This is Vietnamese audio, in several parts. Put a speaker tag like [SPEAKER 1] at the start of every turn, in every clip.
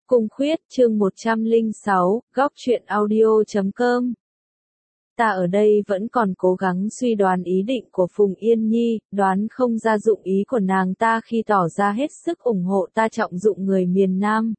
[SPEAKER 1] Cung Khuyết, chương 106, góc truyện audio.com. Ta ở đây vẫn còn cố gắng suy đoán ý định của Phùng Yên Nhi, đoán không ra dụng ý của nàng ta khi tỏ ra hết sức ủng hộ ta trọng dụng người miền Nam.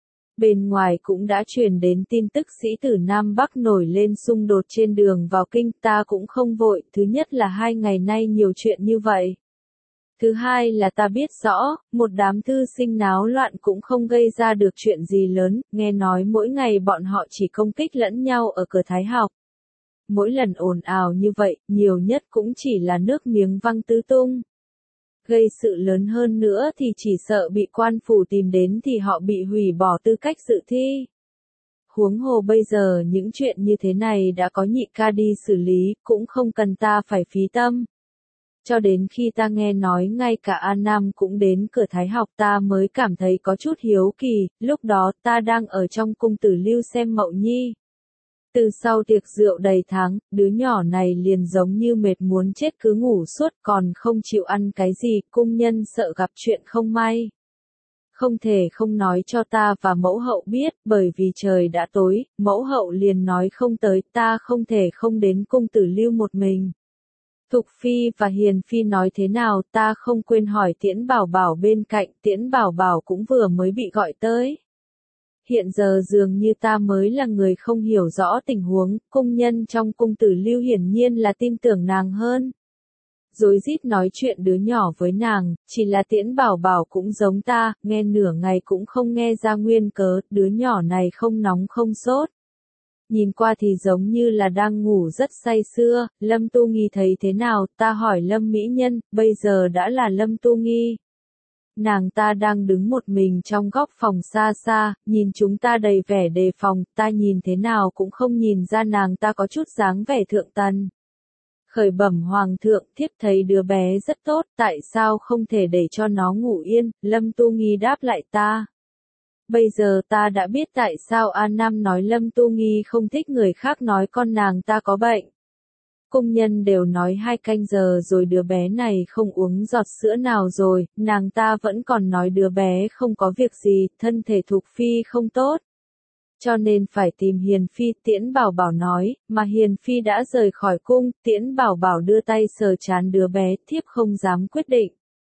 [SPEAKER 1] Bên ngoài cũng đã truyền đến tin tức sĩ tử Nam Bắc nổi lên xung đột trên đường vào kinh, ta cũng không vội, thứ nhất là 2 ngày nay nhiều chuyện như vậy. Thứ hai là ta biết rõ, một đám thư sinh náo loạn cũng không gây ra được chuyện gì lớn, nghe nói mỗi ngày bọn họ chỉ công kích lẫn nhau ở cửa Thái học. Mỗi lần ồn ào như vậy, nhiều nhất cũng chỉ là nước miếng văng tứ tung. Gây sự lớn hơn nữa thì chỉ sợ bị quan phủ tìm đến thì họ bị hủy bỏ tư cách dự thi. Huống hồ bây giờ những chuyện như thế này đã có nhị ca đi xử lý, cũng không cần ta phải phí tâm. Cho đến khi ta nghe nói ngay cả An Nam cũng đến cửa Thái học ta mới cảm thấy có chút hiếu kỳ, lúc đó ta đang ở trong cung Tử Lưu xem Mậu Nhi. Từ sau tiệc rượu đầy tháng, đứa nhỏ này liền giống như mệt muốn chết cứ ngủ suốt còn không chịu ăn cái gì, cung nhân sợ gặp chuyện không may. Không thể không nói cho ta và mẫu hậu biết, bởi vì trời đã tối, mẫu hậu liền nói không tới, ta không thể không đến cung Tử Lưu một mình. Thục Phi và Hiền Phi nói thế nào ta không quên hỏi Tiễn Bảo Bảo bên cạnh, Tiễn Bảo Bảo cũng vừa mới bị gọi tới. Hiện giờ dường như ta mới là người không hiểu rõ tình huống, cung nhân trong cung Tử Lưu hiển nhiên là tin tưởng nàng hơn. Rối rít nói chuyện đứa nhỏ với nàng, chỉ là Tiễn Bảo Bảo cũng giống ta, nghe nửa ngày cũng không nghe ra nguyên cớ, đứa nhỏ này không nóng không sốt. Nhìn qua thì giống như là đang ngủ rất say sưa, Lâm Tu Nghi thấy thế nào, ta hỏi Lâm Mỹ Nhân, bây giờ đã là Lâm Tu Nghi. Nàng ta đang đứng một mình trong góc phòng xa xa, nhìn chúng ta đầy vẻ đề phòng, ta nhìn thế nào cũng không nhìn ra nàng ta có chút dáng vẻ thượng tần. Khởi bẩm hoàng thượng, thiếp thấy đứa bé rất tốt, tại sao không thể để cho nó ngủ yên, Lâm Tu Nghi đáp lại ta. Bây giờ ta đã biết tại sao An Nam nói Lâm Tu Nghi không thích người khác nói con nàng ta có bệnh. Cung nhân đều nói 2 canh giờ rồi đứa bé này không uống giọt sữa nào rồi, nàng ta vẫn còn nói đứa bé không có việc gì, thân thể Thục Phi không tốt. Cho nên phải tìm Hiền Phi, Tiễn Bảo Bảo nói, mà Hiền Phi đã rời khỏi cung, Tiễn Bảo Bảo đưa tay sờ trán đứa bé, thiếp không dám quyết định.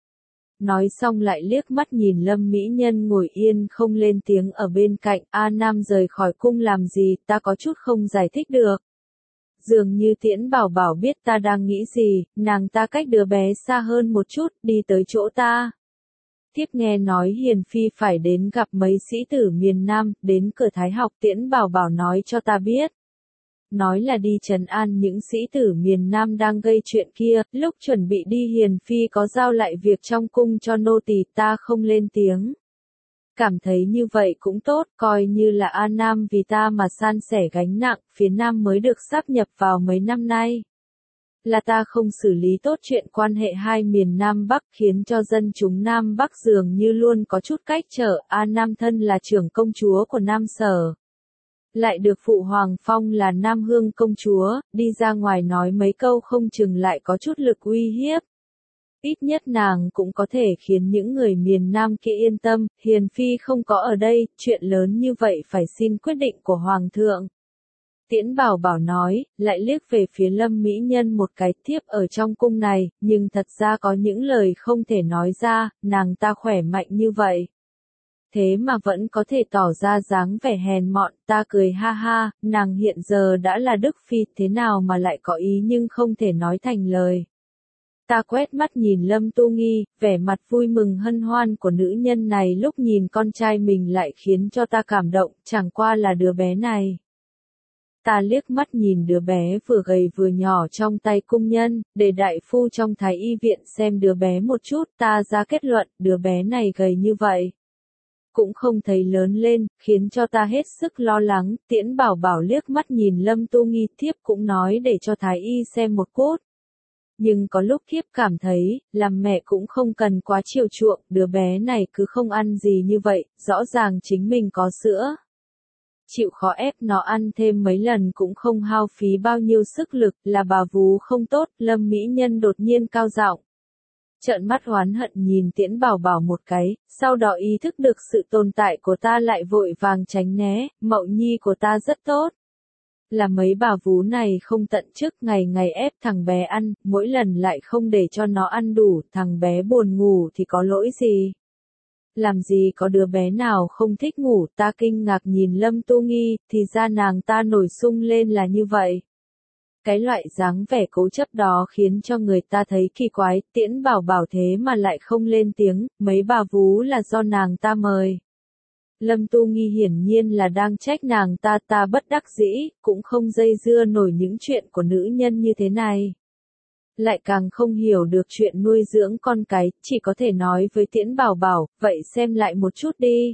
[SPEAKER 1] Nói xong lại liếc mắt nhìn Lâm Mỹ Nhân ngồi yên không lên tiếng ở bên cạnh, A Nam rời khỏi cung làm gì, ta có chút không giải thích được. Dường như Tiễn Bảo Bảo biết ta đang nghĩ gì, nàng ta cách đứa bé xa hơn một chút, đi tới chỗ ta. Thiếp nghe nói Hiền Phi phải đến gặp mấy sĩ tử miền Nam, đến cửa Thái học, Tiễn Bảo Bảo nói cho ta biết. Nói là đi trấn an những sĩ tử miền Nam đang gây chuyện kia, lúc chuẩn bị đi Hiền Phi có giao lại việc trong cung cho nô tỳ, ta không lên tiếng. Cảm thấy như vậy cũng tốt, coi như là An Nam vì ta mà san sẻ gánh nặng, phía Nam mới được sáp nhập vào mấy năm nay. Là ta không xử lý tốt chuyện quan hệ hai miền Nam Bắc khiến cho dân chúng Nam Bắc dường như luôn có chút cách trở, An Nam thân là trưởng công chúa của Nam Sở. Lại được phụ Hoàng phong là Nam Hương công chúa, đi ra ngoài nói mấy câu không chừng lại có chút lực uy hiếp. Ít nhất nàng cũng có thể khiến những người miền Nam kia yên tâm, Hiền Phi không có ở đây, chuyện lớn như vậy phải xin quyết định của Hoàng thượng. Tiễn Bảo Bảo nói, lại liếc về phía Lâm Mỹ Nhân một cái, thiếp ở trong cung này, nhưng thật ra có những lời không thể nói ra, nàng ta khỏe mạnh như vậy. Thế mà vẫn có thể tỏ ra dáng vẻ hèn mọn, ta cười ha ha, nàng hiện giờ đã là Đức Phi, thế nào mà lại có ý nhưng không thể nói thành lời. Ta quét mắt nhìn Lâm Tu Nghi, vẻ mặt vui mừng hân hoan của nữ nhân này lúc nhìn con trai mình lại khiến cho ta cảm động, chẳng qua là đứa bé này. Ta liếc mắt nhìn đứa bé vừa gầy vừa nhỏ trong tay cung nhân, để đại phu trong thái y viện xem đứa bé một chút, ta ra kết luận, đứa bé này gầy như vậy. Cũng không thấy lớn lên, khiến cho ta hết sức lo lắng, Tiễn Bảo Bảo liếc mắt nhìn Lâm Tu Nghi, thiếp cũng nói để cho thái y xem một cốt. Nhưng có lúc thiếp cảm thấy, làm mẹ cũng không cần quá chiều chuộng, đứa bé này cứ không ăn gì như vậy, rõ ràng chính mình có sữa. Chịu khó ép nó ăn thêm mấy lần cũng không hao phí bao nhiêu sức lực, là bà vú không tốt, Lâm Mỹ Nhân đột nhiên cao giọng. trợn mắt oán hận nhìn Tiễn Bảo Bảo một cái, sau đó ý thức được sự tồn tại của ta lại vội vàng tránh né, Mậu Nhi của ta rất tốt. Là mấy bà vú này không tận chức ngày ngày ép thằng bé ăn, mỗi lần lại không để cho nó ăn đủ, thằng bé buồn ngủ thì có lỗi gì? Làm gì có đứa bé nào không thích ngủ, ta kinh ngạc nhìn Lâm Tu Nghi, thì ra nàng ta nổi sung lên là như vậy. Cái loại dáng vẻ cố chấp đó khiến cho người ta thấy kỳ quái, Tiễn Bảo Bảo thế mà lại không lên tiếng, mấy bà vú là do nàng ta mời. Lâm Tu Nghi hiển nhiên là đang trách nàng ta, ta bất đắc dĩ, cũng không dây dưa nổi những chuyện của nữ nhân như thế này. Lại càng không hiểu được chuyện nuôi dưỡng con cái, chỉ có thể nói với Tiễn Bảo Bảo, vậy xem lại một chút đi.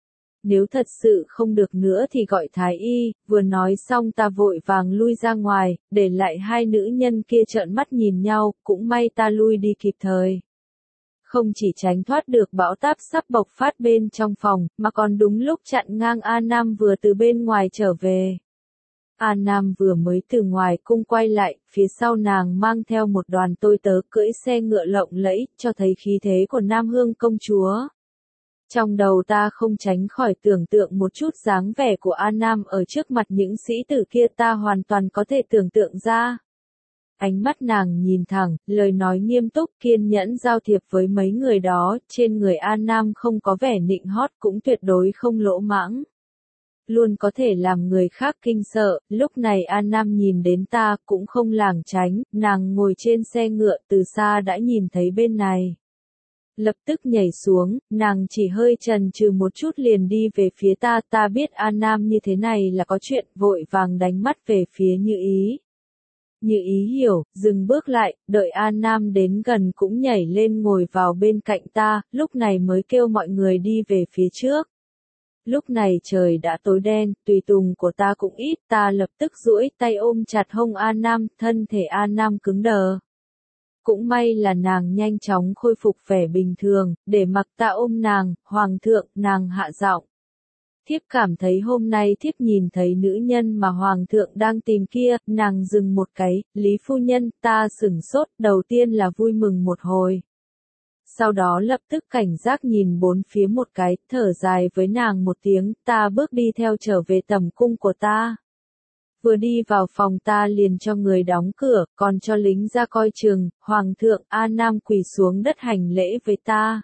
[SPEAKER 1] Nếu thật sự không được nữa thì gọi thái y, vừa nói xong ta vội vàng lui ra ngoài, để lại hai nữ nhân kia trợn mắt nhìn nhau, cũng may ta lui đi kịp thời. Không chỉ tránh thoát được bão táp sắp bộc phát bên trong phòng, mà còn đúng lúc chặn ngang A Nam vừa từ bên ngoài trở về. A Nam vừa mới từ ngoài cung quay lại, phía sau nàng mang theo một đoàn tôi tớ cưỡi xe ngựa lộng lẫy, cho thấy khí thế của Nam Hương công chúa. Trong đầu ta không tránh khỏi tưởng tượng một chút dáng vẻ của A Nam ở trước mặt những sĩ tử kia, ta hoàn toàn có thể tưởng tượng ra. Ánh mắt nàng nhìn thẳng, lời nói nghiêm túc, kiên nhẫn giao thiệp với mấy người đó, trên người A Nam không có vẻ nịnh hót cũng tuyệt đối không lỗ mãng. Luôn có thể làm người khác kinh sợ, lúc này A Nam nhìn đến ta cũng không lảng tránh, nàng ngồi trên xe ngựa từ xa đã nhìn thấy bên này. Lập tức nhảy xuống, nàng chỉ hơi chần chừ một chút liền đi về phía ta, ta biết A Nam như thế này là có chuyện, vội vàng đánh mắt về phía Như Ý. Như Ý hiểu, dừng bước lại, đợi A Nam đến gần cũng nhảy lên ngồi vào bên cạnh ta, lúc này mới kêu mọi người đi về phía trước. Lúc này trời đã tối đen, tùy tùng của ta cũng ít, ta lập tức duỗi tay ôm chặt hông A Nam, thân thể A Nam cứng đờ. Cũng may là nàng nhanh chóng khôi phục vẻ bình thường, để mặc ta ôm nàng, hoàng thượng, nàng hạ giọng. Thiếp cảm thấy hôm nay thiếp nhìn thấy nữ nhân mà hoàng thượng đang tìm kia, nàng dừng một cái, Lý phu nhân, ta sửng sốt, đầu tiên là vui mừng một hồi. Sau đó lập tức cảnh giác nhìn bốn phía một cái, thở dài với nàng một tiếng, ta bước đi theo trở về tầm cung của ta. Vừa đi vào phòng ta liền cho người đóng cửa, còn cho lính ra coi chừng, hoàng thượng A Nam quỳ xuống đất hành lễ với ta.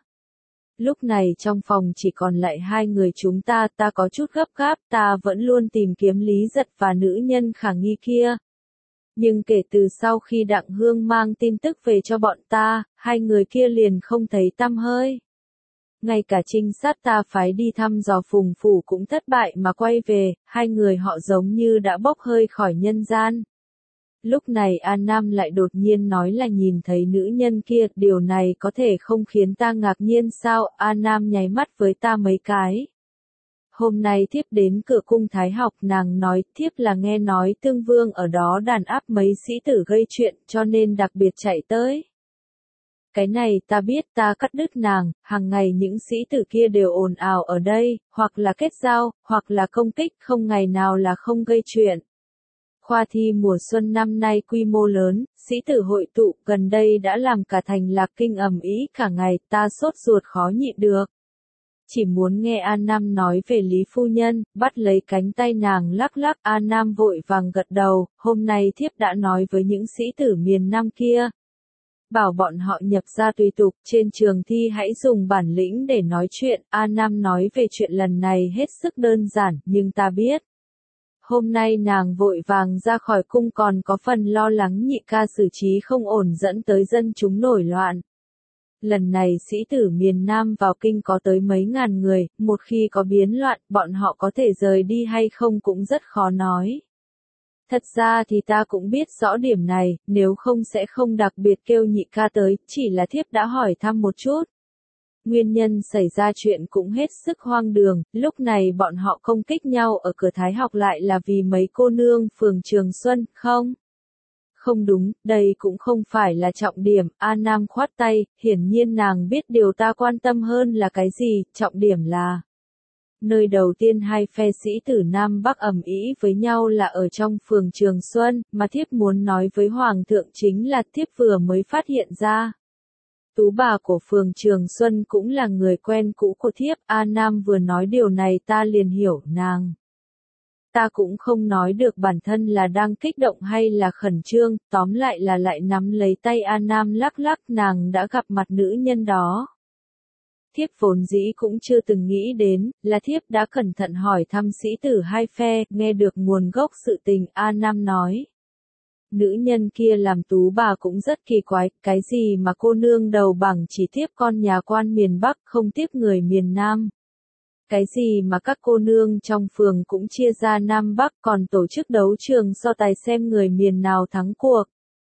[SPEAKER 1] Lúc này trong phòng chỉ còn lại hai người chúng ta, ta có chút gấp gáp, ta vẫn luôn tìm kiếm Lý Giật và nữ nhân khả nghi kia. Nhưng kể từ sau khi Đặng Hương mang tin tức về cho bọn ta, hai người kia liền không thấy tăm hơi. Ngay cả trinh sát ta phái đi thăm dò Phùng phủ cũng thất bại mà quay về, hai người họ giống như đã bốc hơi khỏi nhân gian. Lúc này A Nam lại đột nhiên nói là nhìn thấy nữ nhân kia, điều này có thể không khiến ta ngạc nhiên sao? A Nam nháy mắt với ta mấy cái. Hôm nay thiếp đến cửa cung Thái học, nàng nói thiếp là nghe nói Tương Vương ở đó đàn áp mấy sĩ tử gây chuyện, cho nên đặc biệt chạy tới. Cái này ta biết, ta cắt đứt nàng, hàng ngày những sĩ tử kia đều ồn ào ở đây, hoặc là kết giao, hoặc là công kích, không ngày nào là không gây chuyện. Khoa thi mùa xuân năm nay quy mô lớn, sĩ tử hội tụ, gần đây đã làm cả thành Lạc Kinh ầm ĩ cả ngày, ta sốt ruột khó nhịn được. Chỉ muốn nghe A Nam nói về Lý phu nhân, bắt lấy cánh tay nàng lắc lắc, A Nam vội vàng gật đầu, hôm nay thiếp đã nói với những sĩ tử miền Nam kia. Bảo bọn họ nhập ra tùy tục, trên trường thi hãy dùng bản lĩnh để nói chuyện, A Nam nói về chuyện lần này hết sức đơn giản, nhưng ta biết. Hôm nay nàng vội vàng ra khỏi cung còn có phần lo lắng Nhị ca xử trí không ổn dẫn tới dân chúng nổi loạn. Lần này sĩ tử miền Nam vào kinh có tới mấy ngàn người, một khi có biến loạn, bọn họ có thể rời đi hay không cũng rất khó nói. Thật ra thì ta cũng biết rõ điểm này, nếu không sẽ không đặc biệt kêu Nhị ca tới, chỉ là thiếp đã hỏi thăm một chút. Nguyên nhân xảy ra chuyện cũng hết sức hoang đường, lúc này bọn họ công kích nhau ở cửa Thái học lại là vì mấy cô nương phường Trường Xuân, không? Không đúng, đây cũng không phải là trọng điểm, A Nam khoát tay, hiển nhiên nàng biết điều ta quan tâm hơn là cái gì, trọng điểm là nơi đầu tiên hai phe sĩ tử Nam Bắc ầm ĩ với nhau là ở trong phường Trường Xuân, mà thiếp muốn nói với Hoàng thượng chính là thiếp vừa mới phát hiện ra. Tú bà của phường Trường Xuân cũng là người quen cũ của thiếp, A Nam vừa nói điều này ta liền hiểu nàng. Ta cũng không nói được bản thân là đang kích động hay là khẩn trương, tóm lại là lại nắm lấy tay A Nam lắc lắc, nàng đã gặp mặt nữ nhân đó. Thiếp vốn dĩ cũng chưa từng nghĩ đến, là thiếp đã cẩn thận hỏi thăm sĩ tử hai phe, nghe được nguồn gốc sự tình, A Nam nói. Nữ nhân kia làm Tú bà cũng rất kỳ quái, cái gì mà cô nương đầu bảng chỉ tiếp con nhà quan miền Bắc không tiếp người miền Nam. Cái gì mà các cô nương trong phường cũng chia ra Nam Bắc còn tổ chức đấu trường so tài xem người miền nào thắng cuộc.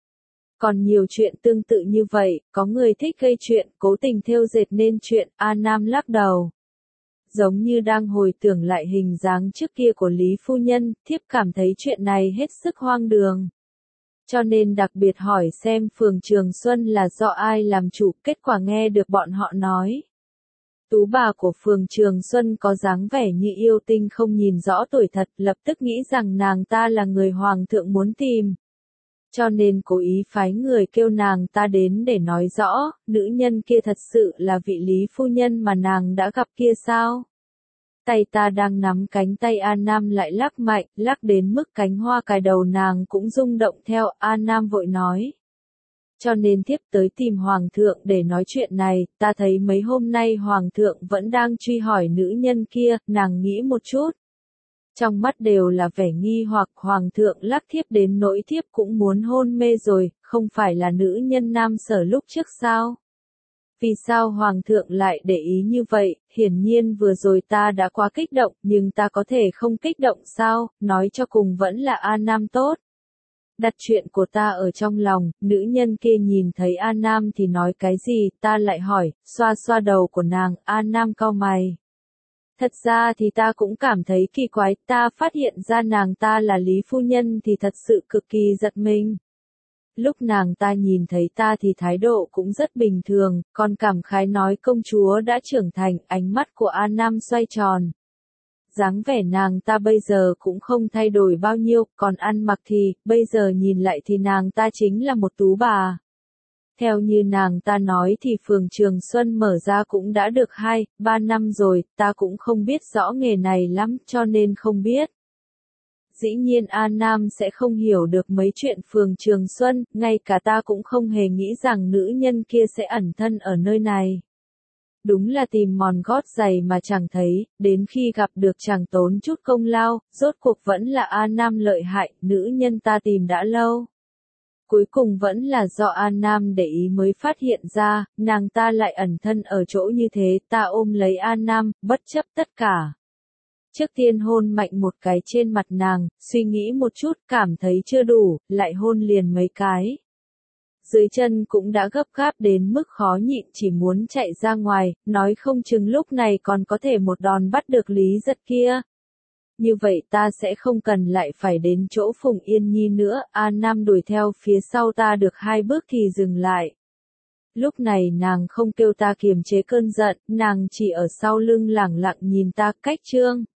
[SPEAKER 1] Còn nhiều chuyện tương tự như vậy, có người thích gây chuyện, cố tình thêu dệt nên chuyện, A Nam lắc đầu. Giống như đang hồi tưởng lại hình dáng trước kia của Lý Phu Nhân, thiếp cảm thấy chuyện này hết sức hoang đường. Cho nên đặc biệt hỏi xem phường Trường Xuân là do ai làm chủ, kết quả nghe được bọn họ nói. Tú bà của phường Trường Xuân có dáng vẻ như yêu tinh không nhìn rõ tuổi thật, lập tức nghĩ rằng nàng ta là người hoàng thượng muốn tìm. Cho nên cố ý phái người kêu nàng ta đến để nói rõ, nữ nhân kia thật sự là vị Lý Phu Nhân mà nàng đã gặp kia sao? Tay ta đang nắm cánh tay A Nam lại lắc mạnh, lắc đến mức cánh hoa cài đầu nàng cũng rung động theo, A Nam vội nói. Cho nên thiếp tới tìm Hoàng thượng để nói chuyện này, ta thấy mấy hôm nay Hoàng thượng vẫn đang truy hỏi nữ nhân kia, nàng nghĩ một chút. Trong mắt đều là vẻ nghi hoặc Hoàng thượng lắc thiếp đến nỗi thiếp cũng muốn hôn mê rồi, không phải là nữ nhân Nam Sở lúc trước sao? Vì sao Hoàng thượng lại để ý như vậy, hiển nhiên vừa rồi ta đã quá kích động, nhưng ta có thể không kích động sao, nói cho cùng vẫn là A Nam tốt. Đặt chuyện của ta ở trong lòng, nữ nhân kia nhìn thấy A Nam thì nói cái gì, ta lại hỏi, xoa xoa đầu của nàng, A Nam cau mày. Thật ra thì ta cũng cảm thấy kỳ quái, ta phát hiện ra nàng ta là Lý Phu Nhân thì thật sự cực kỳ giật mình. Lúc nàng ta nhìn thấy ta thì thái độ cũng rất bình thường, còn cảm khái nói công chúa đã trưởng thành, ánh mắt của A Nam xoay tròn. Dáng vẻ nàng ta bây giờ cũng không thay đổi bao nhiêu, còn ăn mặc thì, bây giờ nhìn lại thì nàng ta chính là một tú bà. Theo như nàng ta nói thì phường Trường Xuân mở ra cũng đã được 2-3 năm rồi, ta cũng không biết rõ nghề này lắm cho nên không biết. Dĩ nhiên A Nam sẽ không hiểu được mấy chuyện phường Trường Xuân, ngay cả ta cũng không hề nghĩ rằng nữ nhân kia sẽ ẩn thân ở nơi này. Đúng là tìm mòn gót giày mà chẳng thấy, đến khi gặp được chẳng tốn chút công lao, rốt cuộc vẫn là A Nam lợi hại, nữ nhân ta tìm đã lâu. Cuối cùng vẫn là do A Nam để ý mới phát hiện ra, nàng ta lại ẩn thân ở chỗ như thế, ta ôm lấy A Nam, bất chấp tất cả. Trước tiên hôn mạnh một cái trên mặt nàng, suy nghĩ một chút, cảm thấy chưa đủ, lại hôn liền mấy cái. Dưới chân cũng đã gấp gáp đến mức khó nhịn chỉ muốn chạy ra ngoài, nói không chừng lúc này còn có thể một đòn bắt được Lý Giật kia. Như vậy ta sẽ không cần lại phải đến chỗ Phùng Yên Nhi nữa, A Nam đuổi theo phía sau ta được 2 bước thì dừng lại. Lúc này nàng không kêu ta kiềm chế cơn giận, nàng chỉ ở sau lưng lẳng lặng nhìn ta cách trương.